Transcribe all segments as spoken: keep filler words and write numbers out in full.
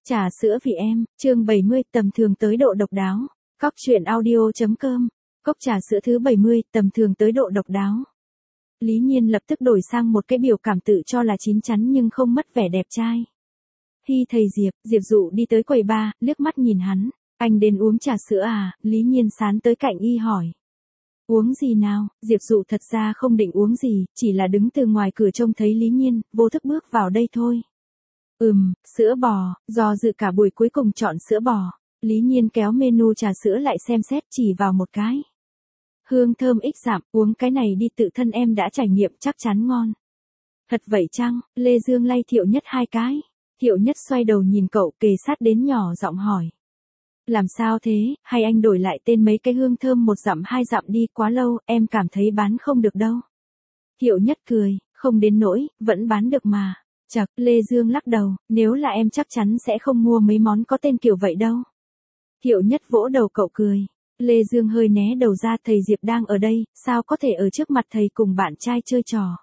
Trà sữa vì em, chương bảy mươi, tầm thường tới độ độc đáo. Cóc truyện audio chấm com. Cốc trà sữa thứ bảy mươi, tầm thường tới độ độc đáo. Lý Nhiên lập tức đổi sang một cái biểu cảm tự cho là chín chắn nhưng không mất vẻ đẹp trai. Hi thầy Diệp, Diệp Dụ đi tới quầy bar, liếc mắt nhìn hắn. Anh đến uống trà sữa à? Lý Nhiên sán tới cạnh y hỏi. Uống gì nào? Diệp Dụ thật ra không định uống gì, chỉ là đứng từ ngoài cửa trông thấy Lý Nhiên, vô thức bước vào đây thôi. Ừm, sữa bò, do dự cả buổi cuối cùng chọn sữa bò. Lý Nhiên kéo menu trà sữa lại xem xét chỉ vào một cái. Hương thơm ích giảm, uống cái này đi tự thân em đã trải nghiệm chắc chắn ngon. Thật vậy chăng? Lê Dương lay Thiệu Nhất hai cái. Thiệu Nhất xoay đầu nhìn cậu kề sát đến nhỏ giọng hỏi. Làm sao thế, hay anh đổi lại tên mấy cái hương thơm một dặm hai dặm đi, quá lâu, em cảm thấy bán không được đâu. Thiệu Nhất cười, không đến nỗi, vẫn bán được mà. Chật, Lê Dương lắc đầu, nếu là em chắc chắn sẽ không mua mấy món có tên kiểu vậy đâu. Thiệu Nhất vỗ đầu cậu cười. Lê Dương hơi né đầu ra, thầy Diệp đang ở đây, sao có thể ở trước mặt thầy cùng bạn trai chơi trò.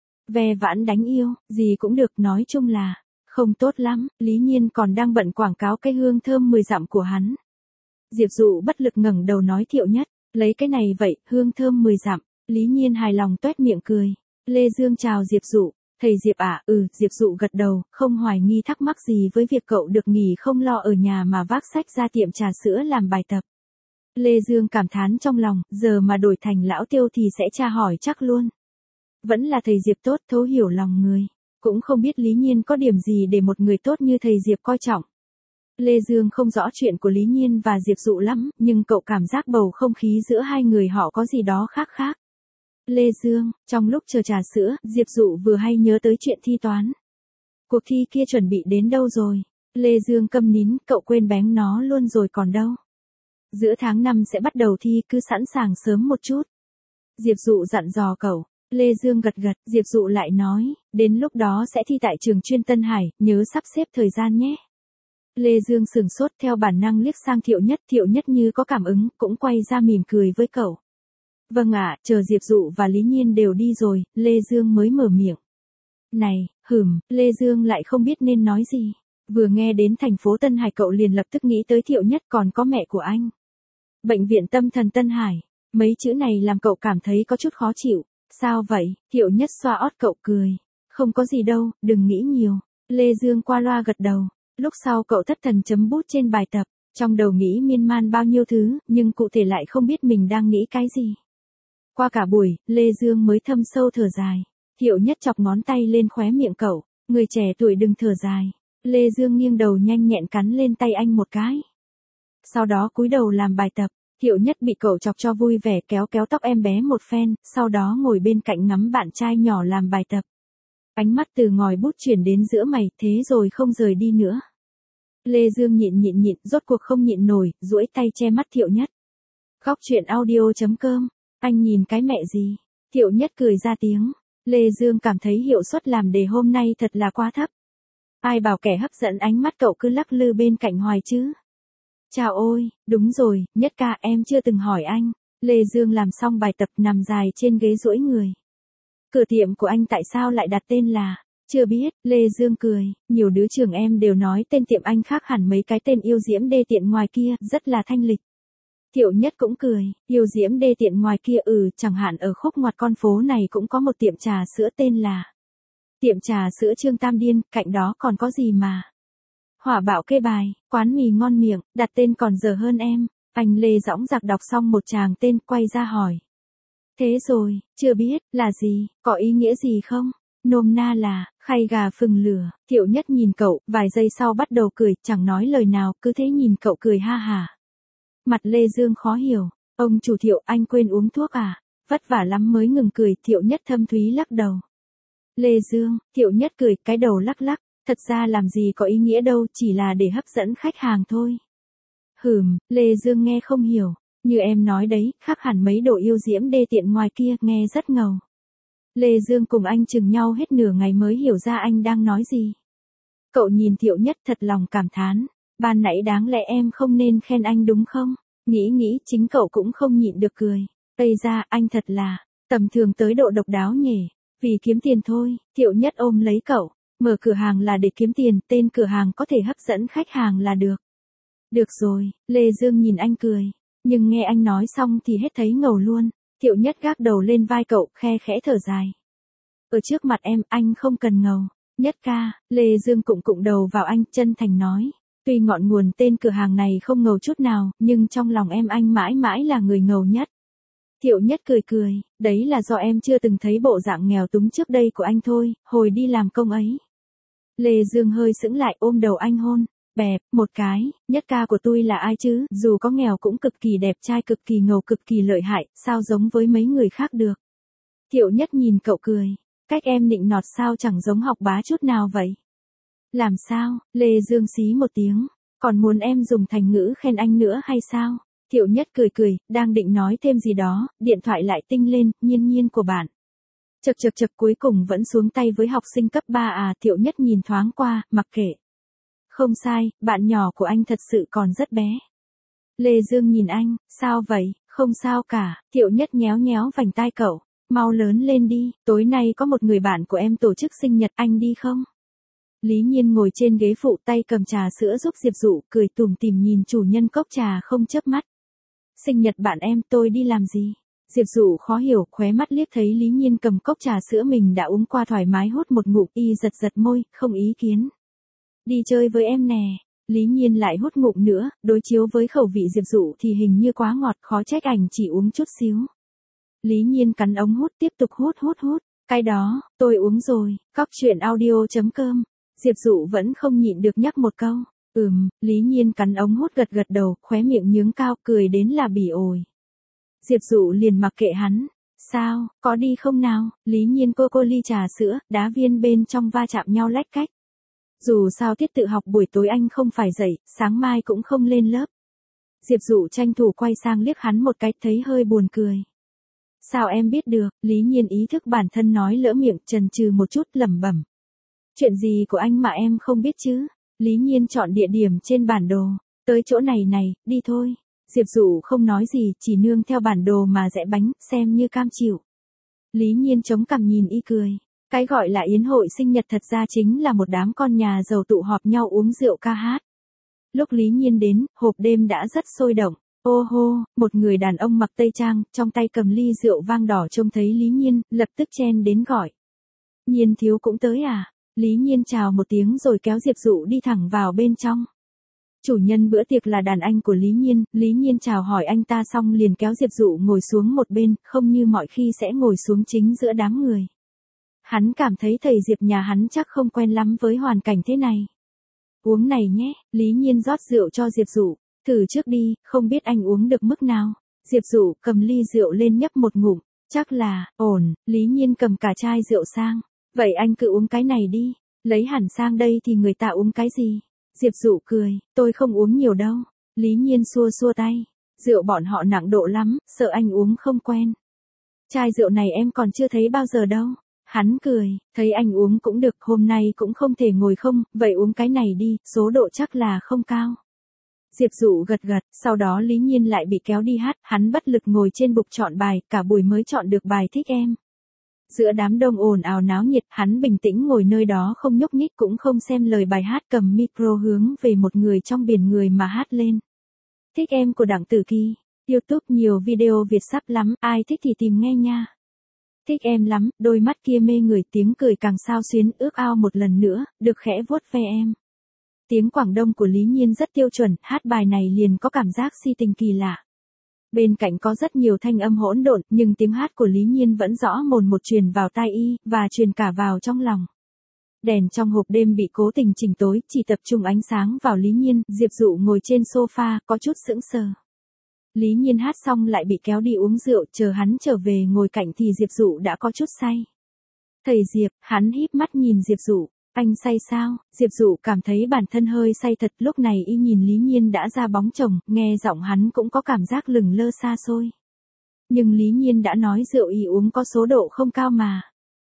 Ve vãn đánh yêu, gì cũng được, nói chung là, không tốt lắm. Lý Nhiên còn đang bận quảng cáo cái hương thơm mười dặm của hắn. Diệp Dụ bất lực ngẩng đầu nói Thiệu Nhất, lấy cái này vậy, hương thơm mười dặm. Lý Nhiên hài lòng tuét miệng cười. Lê Dương chào Diệp Dụ. Thầy Diệp à, ừ, Diệp Dụ gật đầu, không hoài nghi thắc mắc gì với việc cậu được nghỉ không lo ở nhà mà vác sách ra tiệm trà sữa làm bài tập. Lê Dương cảm thán trong lòng, giờ mà đổi thành lão Tiêu thì sẽ tra hỏi chắc luôn. Vẫn là thầy Diệp tốt, thấu hiểu lòng người. Cũng không biết Lý Nhiên có điểm gì để một người tốt như thầy Diệp coi trọng. Lê Dương không rõ chuyện của Lý Nhiên và Diệp Dụ lắm, nhưng cậu cảm giác bầu không khí giữa hai người họ có gì đó khác khác. Lê Dương, trong lúc chờ trà sữa, Diệp Dụ vừa hay nhớ tới chuyện thi toán. Cuộc thi kia chuẩn bị đến đâu rồi? Lê Dương câm nín, cậu quên bén nó luôn rồi còn đâu. Giữa tháng năm sẽ bắt đầu thi, cứ sẵn sàng sớm một chút. Diệp Dụ dặn dò cậu. Lê Dương gật gật, Diệp Dụ lại nói, đến lúc đó sẽ thi tại trường chuyên Tân Hải, nhớ sắp xếp thời gian nhé. Lê Dương sửng sốt, theo bản năng liếc sang Thiệu Nhất, Thiệu Nhất như có cảm ứng, cũng quay ra mỉm cười với cậu. Vâng ạ, chờ Diệp Dụ và Lý Nhiên đều đi rồi, Lê Dương mới mở miệng. Này, hửm, Lê Dương lại không biết nên nói gì. Vừa nghe đến thành phố Tân Hải cậu liền lập tức nghĩ tới Thiệu Nhất còn có mẹ của anh. Bệnh viện tâm thần Tân Hải, mấy chữ này làm cậu cảm thấy có chút khó chịu. Sao vậy? Thiệu Nhất xoa ót cậu cười. Không có gì đâu, đừng nghĩ nhiều. Lê Dương qua loa gật đầu. Lúc sau cậu thất thần chấm bút trên bài tập, trong đầu nghĩ miên man bao nhiêu thứ, nhưng cụ thể lại không biết mình đang nghĩ cái gì. Qua cả buổi, Lê Dương mới thâm sâu thở dài. Thiệu Nhất chọc ngón tay lên khóe miệng cậu, người trẻ tuổi đừng thở dài. Lê Dương nghiêng đầu nhanh nhẹn cắn lên tay anh một cái. Sau đó cúi đầu làm bài tập. Thiệu Nhất bị cậu chọc cho vui vẻ, kéo kéo tóc em bé một phen, sau đó ngồi bên cạnh ngắm bạn trai nhỏ làm bài tập. Ánh mắt từ ngòi bút chuyển đến giữa mày, thế rồi không rời đi nữa. Lê Dương nhịn nhịn nhịn, rốt cuộc không nhịn nổi, duỗi tay che mắt Thiệu Nhất. Cóc truyện audio chấm com. Anh nhìn cái mẹ gì? Thiệu Nhất cười ra tiếng. Lê Dương cảm thấy hiệu suất làm đề hôm nay thật là quá thấp. Ai bảo kẻ hấp dẫn ánh mắt cậu cứ lắc lư bên cạnh hoài chứ? Chào ôi, đúng rồi, Nhất ca, em chưa từng hỏi anh. Lê Dương làm xong bài tập nằm dài trên ghế duỗi người. Cửa tiệm của anh tại sao lại đặt tên là? Chưa biết, Lê Dương cười, nhiều đứa trường em đều nói tên tiệm anh khác hẳn mấy cái tên yêu diễm đê tiện ngoài kia, rất là thanh lịch. Thiệu Nhất cũng cười, yêu diễm đê tiện ngoài kia ừ, chẳng hạn ở khúc ngoặt con phố này cũng có một tiệm trà sữa tên là tiệm trà sữa Trương Tam Điên, cạnh đó còn có gì mà. Hỏa bạo kê bài, quán mì ngon miệng, đặt tên còn dở hơn em. Anh Lê dõng dạc đọc xong một tràng tên, quay ra hỏi. Thế rồi, chưa biết, là gì, có ý nghĩa gì không? Nôm na là, khay gà phừng lửa. Thiệu Nhất nhìn cậu, vài giây sau bắt đầu cười, chẳng nói lời nào, cứ thế nhìn cậu cười ha hả. Mặt Lê Dương khó hiểu, ông chủ Thiệu, anh quên uống thuốc à? Vất vả lắm mới ngừng cười. Thiệu Nhất thâm thúy lắc đầu. Lê Dương, Thiệu Nhất cười, cái đầu lắc lắc. Thật ra làm gì có ý nghĩa đâu, chỉ là để hấp dẫn khách hàng thôi. Hửm, Lê Dương nghe không hiểu. Như em nói đấy, khác hẳn mấy đồ yêu diễm đê tiện ngoài kia, nghe rất ngầu. Lê Dương cùng anh chừng nhau hết nửa ngày mới hiểu ra anh đang nói gì. Cậu nhìn Thiệu Nhất thật lòng cảm thán. Ban nãy đáng lẽ em không nên khen anh đúng không? Nghĩ nghĩ chính cậu cũng không nhịn được cười. Ây ra, anh thật là tầm thường tới độ độc đáo nhỉ. Vì kiếm tiền thôi. Thiệu Nhất ôm lấy cậu. Mở cửa hàng là để kiếm tiền, tên cửa hàng có thể hấp dẫn khách hàng là được. Được rồi, Lê Dương nhìn anh cười. Nhưng nghe anh nói xong thì hết thấy ngầu luôn. Thiệu Nhất gác đầu lên vai cậu, khe khẽ thở dài. Ở trước mặt em, anh không cần ngầu. Nhất ca, Lê Dương cụng cụng đầu vào anh, chân thành nói. Tuy ngọn nguồn tên cửa hàng này không ngầu chút nào, nhưng trong lòng em anh mãi mãi là người ngầu nhất. Thiệu Nhất cười cười, đấy là do em chưa từng thấy bộ dạng nghèo túng trước đây của anh thôi, hồi đi làm công ấy. Lê Dương hơi sững lại ôm đầu anh hôn. Bẹp, một cái, Nhất ca của tôi là ai chứ, dù có nghèo cũng cực kỳ đẹp trai, cực kỳ ngầu, cực kỳ lợi hại, sao giống với mấy người khác được. Thiệu Nhất nhìn cậu cười, cách em nịnh nọt sao chẳng giống Học Bá chút nào vậy. Làm sao, Lê Dương xí một tiếng, còn muốn em dùng thành ngữ khen anh nữa hay sao? Thiệu Nhất cười cười, đang định nói thêm gì đó, điện thoại lại tinh lên, Nhiên Nhiên của bạn. Chật chật chật cuối cùng vẫn xuống tay với học sinh cấp ba à, Thiệu Nhất nhìn thoáng qua, mặc kệ. Không sai, bạn nhỏ của anh thật sự còn rất bé. Lê Dương nhìn anh, sao vậy, không sao cả, Thiệu Nhất nhéo nhéo vành tai cậu, mau lớn lên đi, tối nay có một người bạn của em tổ chức sinh nhật, anh đi không? Lý Nhiên ngồi trên ghế phụ tay cầm trà sữa giúp Diệp Dụ, cười tủm tỉm nhìn chủ nhân cốc trà không chớp mắt. Sinh nhật bạn em, tôi đi làm gì? Diệp Dụ khó hiểu, khóe mắt liếc thấy Lý Nhiên cầm cốc trà sữa mình đã uống qua thoải mái hút một ngụm, y giật giật môi, không ý kiến. Đi chơi với em nè. Lý Nhiên lại hút ngụm nữa, đối chiếu với khẩu vị Diệp Dụ thì hình như quá ngọt, khó trách ảnh chỉ uống chút xíu. Lý Nhiên cắn ống hút tiếp tục hút hút hút. Cái đó, tôi uống rồi. Cóc truyện audio chấm com. Diệp Dụ vẫn không nhịn được nhắc một câu. Ừm, Lý Nhiên cắn ống hút gật gật đầu, khóe miệng nhướng cao, cười đến là bỉ ổi. Diệp Dụ liền mặc kệ hắn. Sao, có đi không nào? Lý Nhiên cô cô ly trà sữa, đá viên bên trong va chạm nhau lách cách. Dù sao tiết tự học buổi tối anh không phải dậy, sáng mai cũng không lên lớp. Diệp Dụ tranh thủ quay sang liếc hắn một cái, thấy hơi buồn cười. Sao em biết được? Lý Nhiên ý thức bản thân nói lỡ miệng, chần chừ một chút, lẩm bẩm. Chuyện gì của anh mà em không biết chứ? Lý Nhiên chọn địa điểm trên bản đồ. Tới chỗ này này, đi thôi. Diệp Dụ không nói gì, chỉ nương theo bản đồ mà rẽ bánh, xem như cam chịu. Lý Nhiên chống cằm nhìn y cười. Cái gọi là yến hội sinh nhật thật ra chính là một đám con nhà giàu tụ họp nhau uống rượu ca hát. Lúc Lý Nhiên đến, hộp đêm đã rất sôi động. Ô hô, một người đàn ông mặc tây trang, trong tay cầm ly rượu vang đỏ trông thấy Lý Nhiên, lập tức chen đến gọi. Nhiên thiếu cũng tới à? Lý Nhiên chào một tiếng rồi kéo Diệp Dụ đi thẳng vào bên trong. Chủ nhân bữa tiệc là đàn anh của Lý Nhiên, Lý Nhiên chào hỏi anh ta xong liền kéo Diệp Dụ ngồi xuống một bên, không như mọi khi sẽ ngồi xuống chính giữa đám người. Hắn cảm thấy thầy Diệp nhà hắn chắc không quen lắm với hoàn cảnh thế này. Uống này nhé, Lý Nhiên rót rượu cho Diệp Dụ, thử trước đi, không biết anh uống được mức nào. Diệp Dụ cầm ly rượu lên nhấp một ngụm, chắc là, ổn, Lý Nhiên cầm cả chai rượu sang. Vậy anh cứ uống cái này đi, lấy hẳn sang đây thì người ta uống cái gì? Diệp Dụ cười, tôi không uống nhiều đâu. Lý Nhiên xua xua tay, rượu bọn họ nặng độ lắm, sợ anh uống không quen. Chai rượu này em còn chưa thấy bao giờ đâu. Hắn cười, thấy anh uống cũng được, hôm nay cũng không thể ngồi không, vậy uống cái này đi, số độ chắc là không cao. Diệp Dụ gật gật, sau đó Lý Nhiên lại bị kéo đi hát, hắn bất lực ngồi trên bục chọn bài, cả buổi mới chọn được bài Thích Em. Giữa đám đông ồn ào náo nhiệt, hắn bình tĩnh ngồi nơi đó không nhúc nhích cũng không xem lời bài hát, cầm micro hướng về một người trong biển người mà hát lên. Thích Em của Đặng Tử Kỳ, YouTube nhiều video Việt sắp lắm, ai thích thì tìm nghe nha. Thích em lắm, đôi mắt kia mê người, tiếng cười càng sao xuyến, ước ao một lần nữa, được khẽ vuốt ve em. Tiếng Quảng Đông của Lý Nhiên rất tiêu chuẩn, hát bài này liền có cảm giác si tình kỳ lạ. Bên cạnh có rất nhiều thanh âm hỗn độn, nhưng tiếng hát của Lý Nhiên vẫn rõ mồn một truyền vào tai y, và truyền cả vào trong lòng. Đèn trong hộp đêm bị cố tình chỉnh tối, chỉ tập trung ánh sáng vào Lý Nhiên, Diệp Dụ ngồi trên sofa, có chút sững sờ. Lý Nhiên hát xong lại bị kéo đi uống rượu, chờ hắn trở về ngồi cạnh thì Diệp Dụ đã có chút say. Thầy Diệp, hắn híp mắt nhìn Diệp Dụ, anh say sao? Diệp Dụ cảm thấy bản thân hơi say thật, lúc này y nhìn Lý Nhiên đã ra bóng chồng, nghe giọng hắn cũng có cảm giác lừng lơ xa xôi. Nhưng Lý Nhiên đã nói rượu y uống có số độ không cao mà.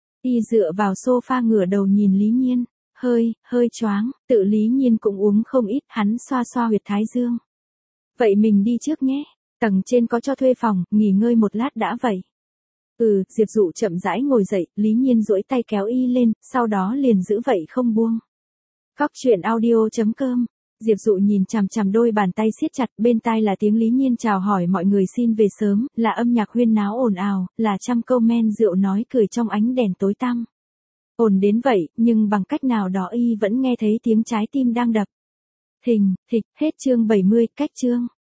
Y dựa vào sofa ngửa đầu nhìn Lý Nhiên, hơi, hơi choáng, tự Lý Nhiên cũng uống không ít, hắn xoa xoa huyệt thái dương. Vậy mình đi trước nhé, tầng trên có cho thuê phòng, nghỉ ngơi một lát đã vậy. Ừ, Diệp Dụ chậm rãi ngồi dậy, Lý Nhiên duỗi tay kéo y lên, sau đó liền giữ vậy không buông. Cóc truyện audio chấm com. Diệp Dụ nhìn chằm chằm đôi bàn tay siết chặt, bên tai là tiếng Lý Nhiên chào hỏi mọi người xin về sớm, là âm nhạc huyên náo ồn ào, là trăm câu men rượu nói cười trong ánh đèn tối tăm. Ồn đến vậy, nhưng bằng cách nào đó y vẫn nghe thấy tiếng trái tim đang đập. Thình, thịch, hết chương bảy mươi, cách chương.